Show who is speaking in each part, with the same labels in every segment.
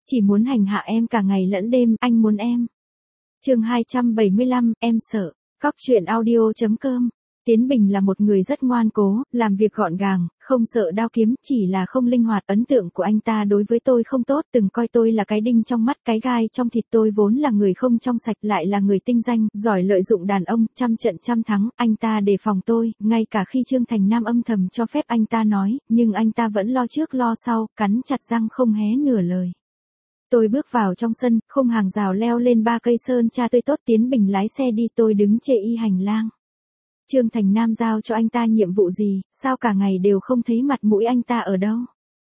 Speaker 1: Chỉ muốn hành hạ em cả ngày lẫn đêm, anh muốn em. Chương 275, em sợ. Cóc truyện audio.com. Tiến Bình là một người rất ngoan cố, làm việc gọn gàng, không sợ đao kiếm, chỉ là không linh hoạt. Ấn tượng của anh ta đối với tôi không tốt, từng coi tôi là cái đinh trong mắt, cái gai trong thịt. Tôi vốn là người không trong sạch, lại là người tinh danh, giỏi lợi dụng đàn ông, trăm trận trăm thắng. Anh ta đề phòng tôi, ngay cả khi Trương Thành Nam âm thầm cho phép anh ta nói, nhưng anh ta vẫn lo trước lo sau, cắn chặt răng không hé nửa lời. Tôi bước vào trong sân, khung hàng rào leo lên 3 cây sơn tra tươi tốt. Tiến Bình lái xe đi, tôi đứng chê y hành lang. Trương Thành Nam giao cho anh ta nhiệm vụ gì, sao cả ngày đều không thấy mặt mũi anh ta ở đâu?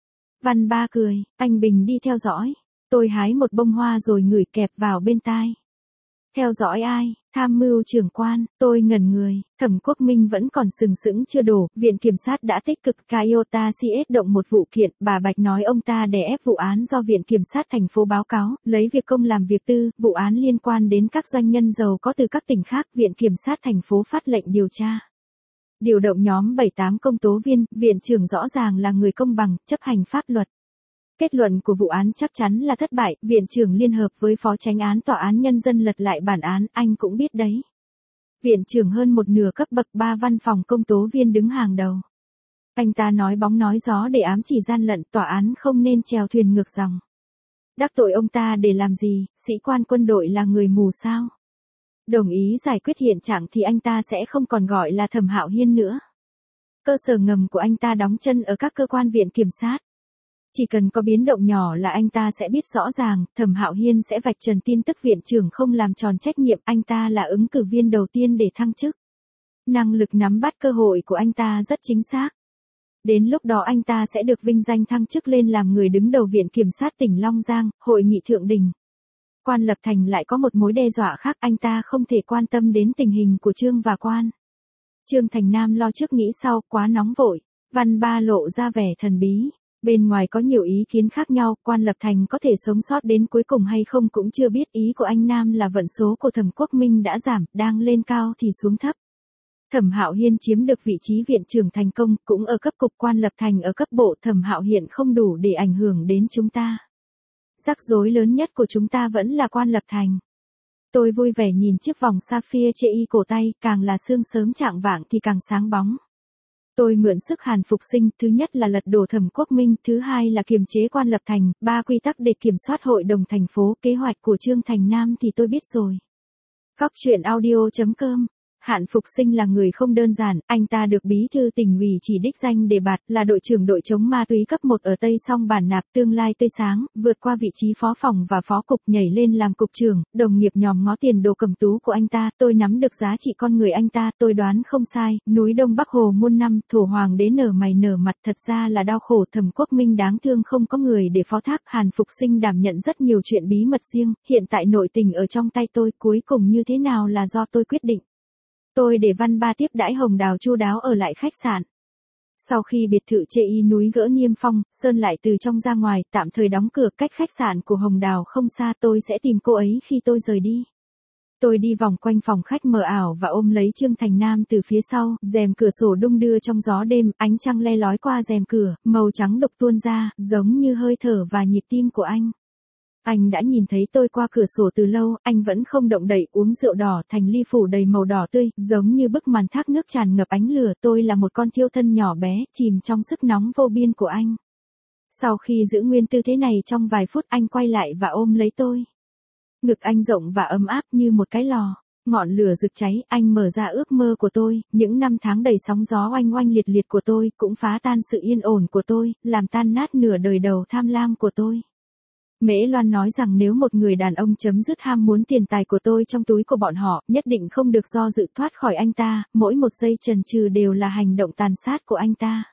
Speaker 1: Văn Ba cười, anh Bình đi theo dõi. Tôi hái một bông hoa rồi ngửi kẹp vào bên tai. Theo dõi ai? Tham mưu trưởng quan. Tôi ngẩn người. Thẩm Quốc Minh vẫn còn sừng sững chưa đổ. Viện kiểm sát đã tích cực Toyota CS động một vụ kiện. Bà Bạch nói ông ta đè ép vụ án do Viện kiểm sát thành phố báo cáo, lấy việc công làm việc tư. Vụ án liên quan đến các doanh nhân giàu có từ các tỉnh khác. Viện kiểm sát thành phố phát lệnh điều tra. Điều động nhóm 7-8 công tố viên. Viện trưởng rõ ràng là người công bằng, chấp hành pháp luật. Kết luận của vụ án chắc chắn là thất bại. Viện trưởng liên hợp với phó chánh án tòa án nhân dân lật lại bản án, anh cũng biết đấy. Viện trưởng hơn một nửa cấp bậc 3 văn phòng công tố viên đứng hàng đầu. Anh ta nói bóng nói gió để ám chỉ gian lận, tòa án không nên chèo thuyền ngược dòng. Đắc tội ông ta để làm gì, sĩ quan quân đội là người mù sao? Đồng ý giải quyết hiện trạng thì anh ta sẽ không còn gọi là Thẩm Hạo Hiên nữa. Cơ sở ngầm của anh ta đóng chân ở các cơ quan viện kiểm sát. Chỉ cần có biến động nhỏ là anh ta sẽ biết rõ ràng, Thẩm Hạo Hiên sẽ vạch trần tin tức viện trưởng không làm tròn trách nhiệm, anh ta là ứng cử viên đầu tiên để thăng chức. Năng lực nắm bắt cơ hội của anh ta rất chính xác. Đến lúc đó anh ta sẽ được vinh danh thăng chức lên làm người đứng đầu Viện Kiểm sát tỉnh Long Giang, hội nghị thượng đỉnh. Quan Lập Thành lại có một mối đe dọa khác, anh ta không thể quan tâm đến tình hình của Trương và Quan. Trương Thành Nam lo trước nghĩ sau, quá nóng vội. Văn Ba lộ ra vẻ thần bí. Bên ngoài có nhiều ý kiến khác nhau, Quan Lập Thành có thể sống sót đến cuối cùng hay không cũng chưa biết. Ý của anh Nam là vận số của Thẩm Quốc Minh đã giảm, đang lên cao thì xuống thấp. Thẩm Hạo Hiên chiếm được vị trí viện trưởng thành công, cũng ở cấp cục, Quan Lập Thành ở cấp bộ. Thẩm Hạo Hiên không đủ để ảnh hưởng đến chúng ta. Rắc rối lớn nhất của chúng ta vẫn là Quan Lập Thành. Tôi vui vẻ nhìn chiếc vòng sapphire chê y cổ tay, càng là sương sớm chạng vạng thì càng sáng bóng. Tôi mượn sức Hàn Phục Sinh, thứ nhất là lật đổ Thẩm Quốc Minh, thứ hai là kiềm chế Quan Lập Thành, 3 quy tắc để kiểm soát hội đồng thành phố. Kế hoạch của Trương Thành Nam thì tôi biết rồi. Cóc truyện audio.com. Hàn Phục Sinh là người không đơn giản, anh ta được bí thư tỉnh ủy chỉ đích danh đề bạt, là đội trưởng đội chống ma túy cấp 1 ở Tây Song Bản Nạp, tương lai tươi sáng, vượt qua vị trí phó phòng và phó cục nhảy lên làm cục trưởng. Đồng nghiệp nhòm ngó tiền đồ cầm tú của anh ta, tôi nắm được giá trị con người anh ta, tôi đoán không sai. Núi Đông Bắc Hồ muôn năm, thổ hoàng đế nở mày nở mặt, thật ra là đau khổ. Thẩm Quốc Minh đáng thương không có người để phó thác. Hàn Phục Sinh đảm nhận rất nhiều chuyện bí mật riêng, hiện tại nội tình ở trong tay tôi, cuối cùng như thế nào là do tôi quyết định. Tôi để Văn Ba tiếp đãi Hồng Đào chu đáo ở lại khách sạn. Sau khi biệt thự chê y núi gỡ niêm phong, Sơn lại từ trong ra ngoài, tạm thời đóng cửa. Cách khách sạn của Hồng Đào không xa, tôi sẽ tìm cô ấy khi tôi rời đi. Tôi đi vòng quanh phòng khách mờ ảo và ôm lấy Trương Thành Nam từ phía sau, rèm cửa sổ đung đưa trong gió đêm, ánh trăng le lói qua rèm cửa, màu trắng đục tuôn ra, giống như hơi thở và nhịp tim của anh. Anh đã nhìn thấy tôi qua cửa sổ từ lâu, anh vẫn không động đậy, uống rượu đỏ thành ly phủ đầy màu đỏ tươi, giống như bức màn thác nước tràn ngập ánh lửa. Tôi là một con thiêu thân nhỏ bé, chìm trong sức nóng vô biên của anh. Sau khi giữ nguyên tư thế này trong vài phút, anh quay lại và ôm lấy tôi. Ngực anh rộng và ấm áp như một cái lò. Ngọn lửa rực cháy, anh mở ra ước mơ của tôi, những năm tháng đầy sóng gió oanh oanh liệt liệt của tôi, cũng phá tan sự yên ổn của tôi, làm tan nát nửa đời đầu tham lam của tôi. Mễ Loan nói rằng nếu một người đàn ông chấm dứt ham muốn tiền tài của tôi trong túi của bọn họ, nhất định không được do dự thoát khỏi anh ta, mỗi một giây chần chừ đều là hành động tàn sát của anh ta.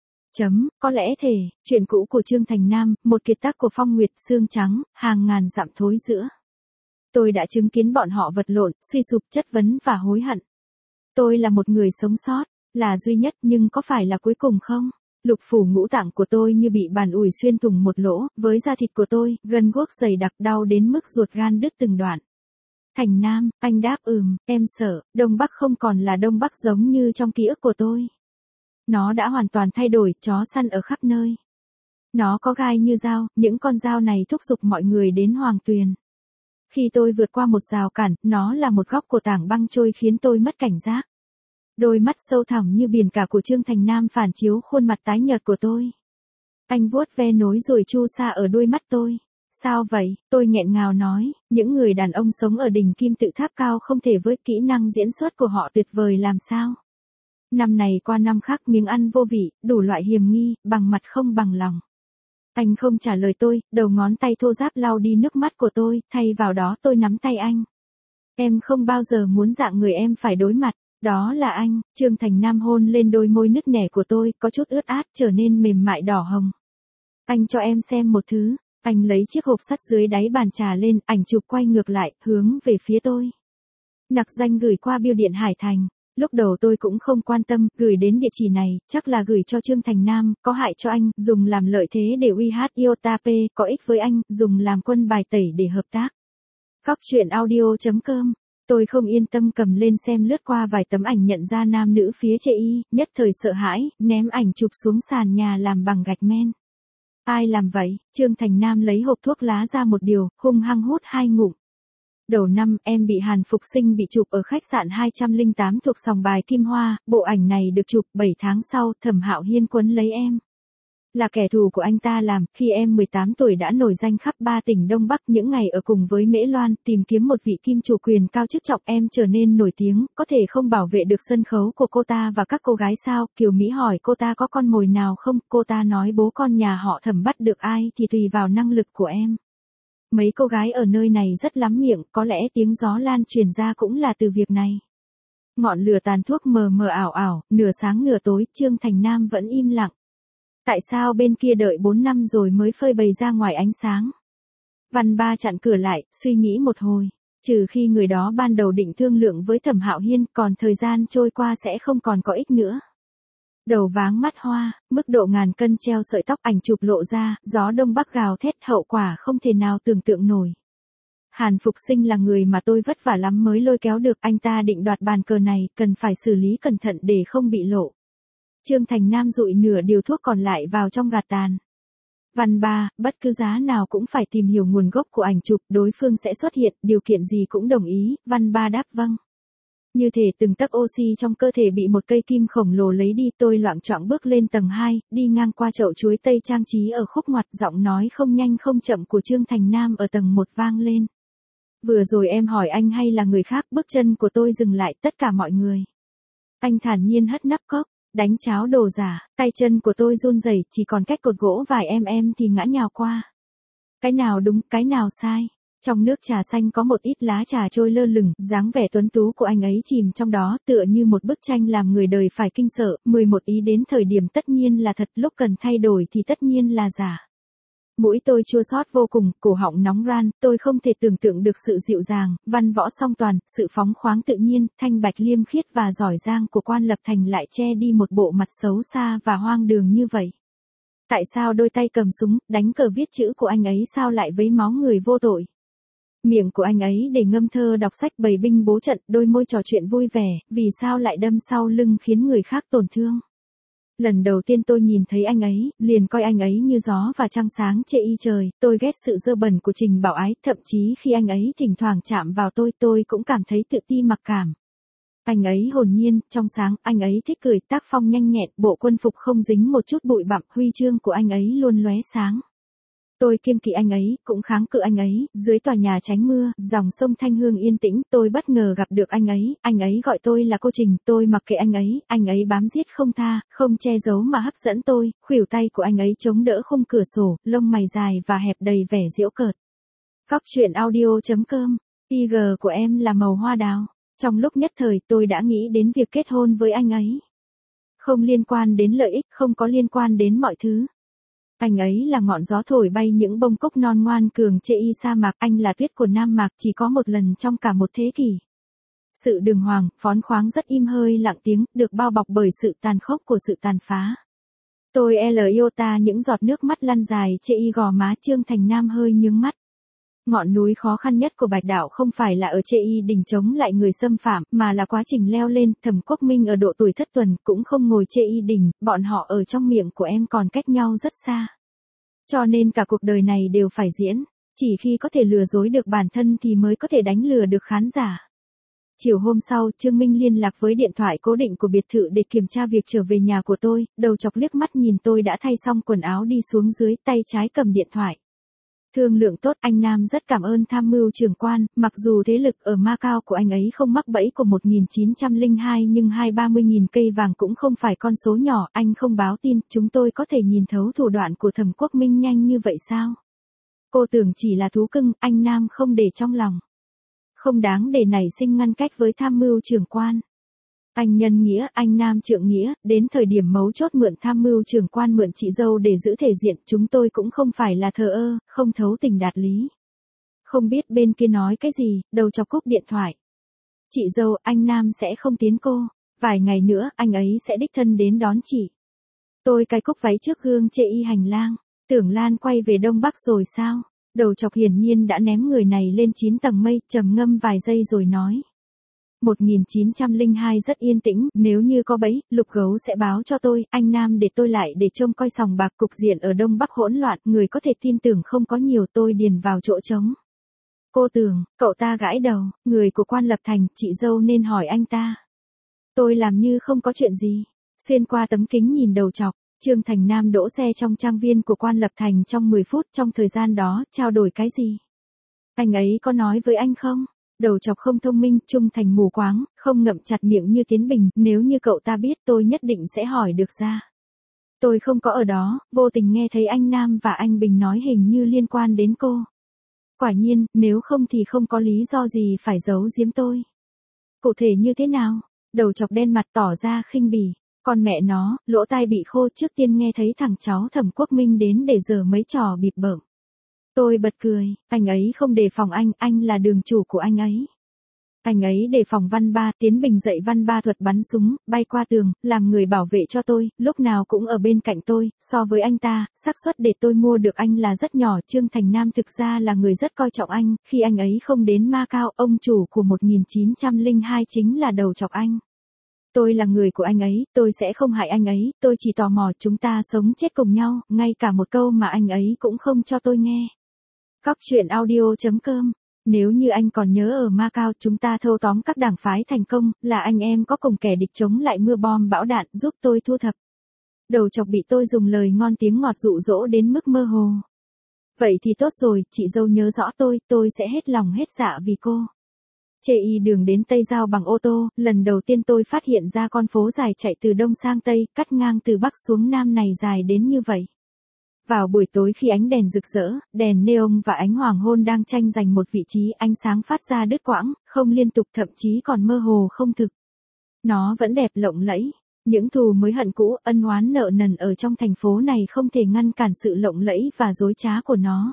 Speaker 1: Có lẽ thể, chuyện cũ của Trương Thành Nam, một kiệt tác của Phong Nguyệt, xương trắng, hàng ngàn dặm thối giữa. Tôi đã chứng kiến bọn họ vật lộn, suy sụp, chất vấn và hối hận. Tôi là một người sống sót, là duy nhất, nhưng có phải là cuối cùng không? Lục phủ ngũ tạng của tôi như bị bàn ủi xuyên thủng một lỗ, với da thịt của tôi, gân guốc dày đặc đau đến mức ruột gan đứt từng đoạn. Thành Nam, anh đáp em sợ, Đông Bắc không còn là Đông Bắc giống như trong ký ức của tôi. Nó đã hoàn toàn thay đổi, chó săn ở khắp nơi. Nó có gai như dao, những con dao này thúc giục mọi người đến Hoàng Tuyền. Khi tôi vượt qua một rào cản, nó là một góc của tảng băng trôi khiến tôi mất cảnh giác. Đôi mắt sâu thẳm như biển cả của Trương Thành Nam phản chiếu khuôn mặt tái nhợt của tôi. Anh vuốt ve nối ruồi chu sa ở đôi mắt tôi. Sao vậy? Tôi nghẹn ngào nói, những người đàn ông sống ở đỉnh kim tự tháp cao không thể với kỹ năng diễn xuất của họ tuyệt vời làm sao? Năm này qua năm khác miếng ăn vô vị, đủ loại hiềm nghi, bằng mặt không bằng lòng. Anh không trả lời tôi, đầu ngón tay thô ráp lau đi nước mắt của tôi, thay vào đó tôi nắm tay anh. Em không bao giờ muốn dạng người em phải đối mặt, đó là anh. Trương Thành Nam hôn lên đôi môi nứt nẻ của tôi, có chút ướt át trở nên mềm mại đỏ hồng. Anh cho em xem một thứ. Anh lấy chiếc hộp sắt dưới đáy bàn trà lên, ảnh chụp quay ngược lại, hướng về phía tôi. Nặc danh gửi qua bưu điện Hải Thành. Lúc đầu tôi cũng không quan tâm, gửi đến địa chỉ này, chắc là gửi cho Trương Thành Nam, có hại cho anh, dùng làm lợi thế để uy hát iota p, có ích với anh, dùng làm quân bài tẩy để hợp tác. Cóc truyện audio.com. Tôi không yên tâm cầm lên xem lướt qua vài tấm ảnh nhận ra nam nữ phía chê y, nhất thời sợ hãi, ném ảnh chụp xuống sàn nhà làm bằng gạch men. Ai làm vậy? Trương Thành Nam lấy hộp thuốc lá ra một điều, hung hăng hút 2 ngụm. Đầu năm, em bị Hàn Phục Sinh bị chụp ở khách sạn 208 thuộc sòng bài Kim Hoa, bộ ảnh này được chụp 7 tháng sau, Thẩm Hạo Hiên quấn lấy em. Là kẻ thù của anh ta làm, khi em 18 tuổi đã nổi danh khắp 3 tỉnh Đông Bắc, những ngày ở cùng với Mễ Loan, tìm kiếm một vị kim chủ quyền cao chức trọng, em trở nên nổi tiếng, có thể không bảo vệ được sân khấu của cô ta và các cô gái sao? Kiều Mỹ hỏi cô ta có con mồi nào không, cô ta nói bố con nhà họ Thẩm bắt được ai thì tùy vào năng lực của em. Mấy cô gái ở nơi này rất lắm miệng, có lẽ tiếng gió lan truyền ra cũng là từ việc này. Ngọn lửa tàn thuốc mờ mờ ảo ảo, nửa sáng nửa tối, Trương Thành Nam vẫn im lặng. Tại sao bên kia đợi 4 năm rồi mới phơi bày ra ngoài ánh sáng? Văn Ba chặn cửa lại, suy nghĩ một hồi. Trừ khi người đó ban đầu định thương lượng với Thẩm Hạo Hiên, còn thời gian trôi qua sẽ không còn có ích nữa. Đầu váng mắt hoa, mức độ ngàn cân treo sợi tóc, ảnh chụp lộ ra, gió đông bắc gào thét, hậu quả không thể nào tưởng tượng nổi. Hàn Phục Sinh là người mà tôi vất vả lắm mới lôi kéo được, anh ta định đoạt bàn cờ này, cần phải xử lý cẩn thận để không bị lộ. Trương Thành Nam dụi nửa điều thuốc còn lại vào trong gạt tàn. Văn Ba, bất cứ giá nào cũng phải tìm hiểu nguồn gốc của ảnh chụp, đối phương sẽ xuất hiện, điều kiện gì cũng đồng ý. Văn Ba đáp vâng. Như thể từng tấc oxy trong cơ thể bị một cây kim khổng lồ lấy đi, tôi loạng choạng bước lên tầng 2, đi ngang qua chậu chuối tây trang trí ở khúc ngoặt, giọng nói không nhanh không chậm của Trương Thành Nam ở tầng 1 vang lên. Vừa rồi em hỏi anh hay là người khác, bước chân của tôi dừng lại, tất cả mọi người. Anh thản nhiên hất nắp cốc, đánh cháo đồ giả, tay chân của tôi run rẩy, chỉ còn cách cột gỗ vài thì ngã nhào qua. Cái nào đúng, cái nào sai? Trong nước trà xanh có một ít lá trà trôi lơ lửng, dáng vẻ tuấn tú của anh ấy chìm trong đó, tựa như một bức tranh làm người đời phải kinh sợ. 11 ý đến thời điểm tất nhiên là thật, lúc cần thay đổi thì tất nhiên là giả. Mũi tôi chua xót vô cùng, cổ họng nóng ran, tôi không thể tưởng tượng được sự dịu dàng, văn võ song toàn, sự phóng khoáng tự nhiên, thanh bạch liêm khiết và giỏi giang của quan Lập Thành lại che đi một bộ mặt xấu xa và hoang đường như vậy. Tại sao đôi tay cầm súng, đánh cờ viết chữ của anh ấy sao lại vấy máu người vô tội? Miệng của anh ấy để ngâm thơ đọc sách bày binh bố trận, đôi môi trò chuyện vui vẻ, vì sao lại đâm sau lưng khiến người khác tổn thương? Lần đầu tiên tôi nhìn thấy anh ấy, liền coi anh ấy như gió và trăng sáng chê y trời, tôi ghét sự dơ bẩn của Trình Bảo Ái, thậm chí khi anh ấy thỉnh thoảng chạm vào tôi cũng cảm thấy tự ti mặc cảm. Anh ấy hồn nhiên, trong sáng, anh ấy thích cười, tác phong nhanh nhẹn, bộ quân phục không dính một chút bụi bặm, huy chương của anh ấy luôn lóe sáng. Tôi kiêng kỵ anh ấy, cũng kháng cự anh ấy, dưới tòa nhà tránh mưa, dòng sông Thanh Hương yên tĩnh, tôi bất ngờ gặp được anh ấy gọi tôi là cô Trình, tôi mặc kệ anh ấy bám giết không tha, không che giấu mà hấp dẫn tôi, khuỷu tay của anh ấy chống đỡ khung cửa sổ, lông mày dài và hẹp đầy vẻ giễu cợt. Cóc truyện audio.com, IG của em là màu hoa đào. Trong lúc nhất thời tôi đã nghĩ đến việc kết hôn với anh ấy. Không liên quan đến lợi ích, không có liên quan đến mọi thứ. Anh ấy là ngọn gió thổi bay những bông cúc non ngoan cường chê y sa mạc, anh là tuyết của Nam Mạc chỉ có một lần trong cả một thế kỷ. Sự đường hoàng, phóng khoáng rất im hơi lặng tiếng, được bao bọc bởi sự tàn khốc của sự tàn phá. Tôi iota những giọt nước mắt lăn dài chê y gò má. Trương Thành Nam hơi nhướng mắt. Ngọn núi khó khăn nhất của Bạch Đạo không phải là ở chê y đỉnh chống lại người xâm phạm, mà là quá trình leo lên. Thẩm Quốc Minh ở độ tuổi thất tuần cũng không ngồi chê y đỉnh, bọn họ ở trong miệng của em còn cách nhau rất xa. Cho nên cả cuộc đời này đều phải diễn. Chỉ khi có thể lừa dối được bản thân thì mới có thể đánh lừa được khán giả. Chiều hôm sau, Trương Minh liên lạc với điện thoại cố định của biệt thự để kiểm tra việc trở về nhà của tôi, đầu chọc liếc mắt nhìn tôi đã thay xong quần áo đi xuống dưới, tay trái cầm điện thoại. Thương lượng tốt, anh Nam rất cảm ơn tham mưu trưởng quan, mặc dù thế lực ở Macau của anh ấy không mắc bẫy của 1902 nhưng 20-30 nghìn cây vàng cũng không phải con số nhỏ, anh không báo tin, chúng tôi có thể nhìn thấu thủ đoạn của Thẩm Quốc Minh nhanh như vậy sao? Cô tưởng chỉ là thú cưng, anh Nam không để trong lòng. Không đáng để nảy sinh ngăn cách với tham mưu trưởng quan. Anh nhân nghĩa, anh Nam trượng nghĩa, đến thời điểm mấu chốt mượn tham mưu trưởng quan mượn chị dâu để giữ thể diện, chúng tôi cũng không phải là thờ ơ, không thấu tình đạt lý. Không biết bên kia nói cái gì, đầu chọc cúp điện thoại. Chị dâu, anh Nam sẽ không tiến cô, vài ngày nữa anh ấy sẽ đích thân đến đón chị. Tôi cài cúc váy trước gương chê y hành lang, tưởng Lan quay về Đông Bắc rồi sao? Đầu chọc hiển nhiên đã ném người này lên 9 tầng mây, trầm ngâm vài giây rồi nói. 1902 rất yên tĩnh, nếu như có bẫy, Lục Gấu sẽ báo cho tôi, anh Nam để tôi lại để trông coi sòng bạc, cục diện ở Đông Bắc hỗn loạn, người có thể tin tưởng không có nhiều, tôi điền vào chỗ trống. Cô tưởng, cậu ta gãi đầu, người của Quan Lập Thành, chị dâu nên hỏi anh ta. Tôi làm như không có chuyện gì, xuyên qua tấm kính nhìn đầu chọc. Trương Thành Nam đỗ xe trong trang viên của Quan Lập Thành trong 10 phút, trong thời gian đó, trao đổi cái gì? Anh ấy có nói với anh không? Đầu chọc không thông minh, trung thành mù quáng, không ngậm chặt miệng như Tiến Bình, nếu như cậu ta biết tôi nhất định sẽ hỏi được ra. Tôi không có ở đó, vô tình nghe thấy anh Nam và anh Bình nói hình như liên quan đến cô. Quả nhiên, nếu không thì không có lý do gì phải giấu giếm tôi. Cụ thể như thế nào? Đầu chọc đen mặt tỏ ra khinh bỉ. Con mẹ nó, lỗ tai bị khô, trước tiên nghe thấy thằng cháu Thẩm Quốc Minh đến để giở mấy trò bịp bợm. Tôi bật cười, anh ấy không đề phòng anh là đường chủ của anh ấy. Anh ấy đề phòng Văn Ba, Tiến Bình dạy Văn Ba thuật bắn súng, bay qua tường, làm người bảo vệ cho tôi, lúc nào cũng ở bên cạnh tôi, so với anh ta, xác suất để tôi mua được anh là rất nhỏ. Trương Thành Nam thực ra là người rất coi trọng anh, khi anh ấy không đến Macau, ông chủ của 1902 chính là đầu chọc anh. Tôi là người của anh ấy, tôi sẽ không hại anh ấy, tôi chỉ tò mò chúng ta sống chết cùng nhau, ngay cả một câu mà anh ấy cũng không cho tôi nghe. Cóc truyện audio.com. Nếu như anh còn nhớ ở Macau chúng ta thâu tóm các đảng phái thành công, là anh em có cùng kẻ địch chống lại mưa bom bão đạn, giúp tôi thu thập. Đầu chọc bị tôi dùng lời ngon tiếng ngọt dụ dỗ đến mức mơ hồ. Vậy thì tốt rồi, chị dâu nhớ rõ tôi sẽ hết lòng hết dạ vì cô. Chê y đường đến Tây Giao bằng ô tô, lần đầu tiên tôi phát hiện ra con phố dài chạy từ Đông sang Tây, cắt ngang từ Bắc xuống Nam này dài đến như vậy. Vào buổi tối khi ánh đèn rực rỡ, đèn neon và ánh hoàng hôn đang tranh giành một vị trí, ánh sáng phát ra đứt quãng, không liên tục, thậm chí còn mơ hồ không thực. Nó vẫn đẹp lộng lẫy. Những thù mới hận cũ, ân oán nợ nần ở trong thành phố này không thể ngăn cản sự lộng lẫy và dối trá của nó.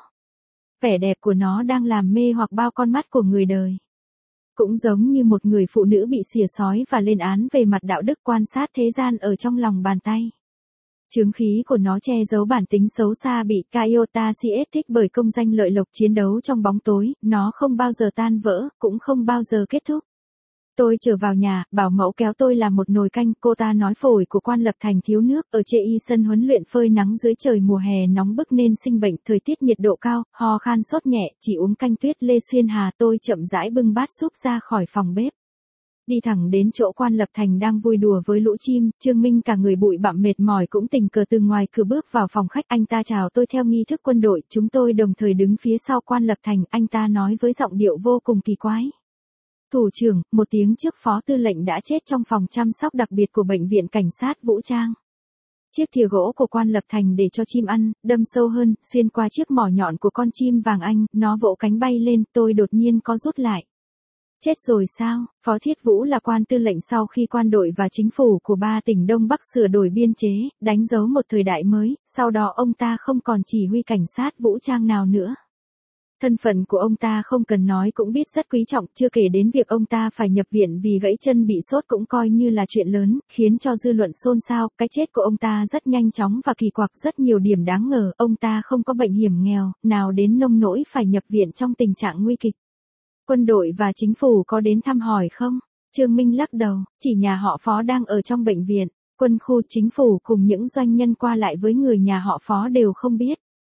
Speaker 1: Vẻ đẹp của nó đang làm mê hoặc bao con mắt của người đời. Cũng giống như một người phụ nữ bị xỉa xói và lên án về mặt đạo đức, quan sát thế gian ở trong lòng bàn tay. Chướng khí của nó che giấu bản tính xấu xa bị Kaiota CS thích bởi công danh lợi lộc, chiến đấu trong bóng tối, nó không bao giờ tan vỡ, cũng không bao giờ kết thúc. Tôi trở vào nhà, bảo mẫu kéo tôi làm một nồi canh, cô ta nói phổi của Quan Lập Thành thiếu nước, ở chê y sân huấn luyện phơi nắng dưới trời mùa hè nóng bức nên sinh bệnh, thời tiết nhiệt độ cao, ho khan sốt nhẹ, chỉ uống canh tuyết Lê Xuyên Hà. Tôi chậm rãi bưng bát súp ra khỏi phòng bếp. Đi thẳng đến chỗ Quan Lập Thành đang vui đùa với lũ chim, Trương Minh cả người bụi bặm mệt mỏi cũng tình cờ từ ngoài cửa bước vào phòng khách, anh ta chào tôi theo nghi thức quân đội, chúng tôi đồng thời đứng phía sau Quan Lập Thành, anh ta nói với giọng điệu vô cùng kỳ quái. Thủ trưởng, một tiếng trước phó tư lệnh đã chết trong phòng chăm sóc đặc biệt của bệnh viện cảnh sát vũ trang. Chiếc thìa gỗ của Quan Lập Thành để cho chim ăn, đâm sâu hơn, xuyên qua chiếc mỏ nhọn của con chim vàng anh, nó vỗ cánh bay lên, tôi đột nhiên có rút lại. Chết rồi sao? Phó Thiết Vũ là quan tư lệnh sau khi quan đội và chính phủ của 3 tỉnh Đông Bắc sửa đổi biên chế, đánh dấu một thời đại mới, sau đó ông ta không còn chỉ huy cảnh sát vũ trang nào nữa. Thân phận của ông ta không cần nói cũng biết rất quý trọng, chưa kể đến việc ông ta phải nhập viện vì gãy chân bị sốt cũng coi như là chuyện lớn, khiến cho dư luận xôn xao. Cái chết của ông ta rất nhanh chóng và kỳ quặc, rất nhiều điểm đáng ngờ, ông ta không có bệnh hiểm nghèo, nào đến nông nỗi phải nhập viện trong tình trạng nguy kịch. Quân đội và chính phủ có đến thăm hỏi không? Trương Minh lắc đầu, chỉ nhà họ Phó đang ở trong bệnh viện, quân khu, chính phủ cùng những doanh nhân qua lại với người nhà họ Phó đều không biết.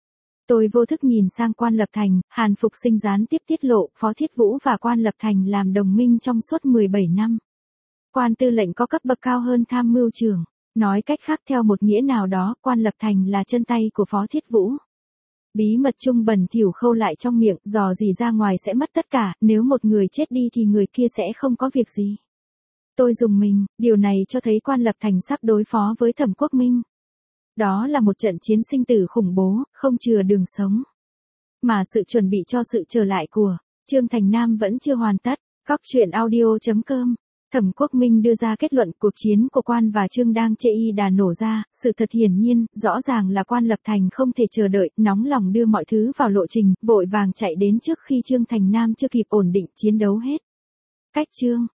Speaker 1: Tôi vô thức nhìn sang Quan Lập Thành, Hàn Phục Sinh gián tiếp tiết lộ, Phó Thiết Vũ và Quan Lập Thành làm đồng minh trong suốt 17 năm. Quan tư lệnh có cấp bậc cao hơn tham mưu trưởng. Nói cách khác theo một nghĩa nào đó, Quan Lập Thành là chân tay của Phó Thiết Vũ. Bí mật chung bẩn thỉu khâu lại trong miệng, dò dỉ ra ngoài sẽ mất tất cả, nếu một người chết đi thì người kia sẽ không có việc gì. Tôi rùng mình, điều này cho thấy Quan Lập Thành sắp đối phó với Thẩm Quốc Minh. Đó là một trận chiến sinh tử khủng bố, không chừa đường sống. Mà sự chuẩn bị cho sự trở lại của Trương Thành Nam vẫn chưa hoàn tất. Góc truyện audio.com. Thẩm Quốc Minh đưa ra kết luận cuộc chiến của Quan và Trương đang chê y đà nổ ra, sự thật hiển nhiên, rõ ràng là Quan Lập Thành không thể chờ đợi, nóng lòng đưa mọi thứ vào lộ trình, vội vàng chạy đến trước khi Trương Thành Nam chưa kịp ổn định chiến đấu hết. Cách Trương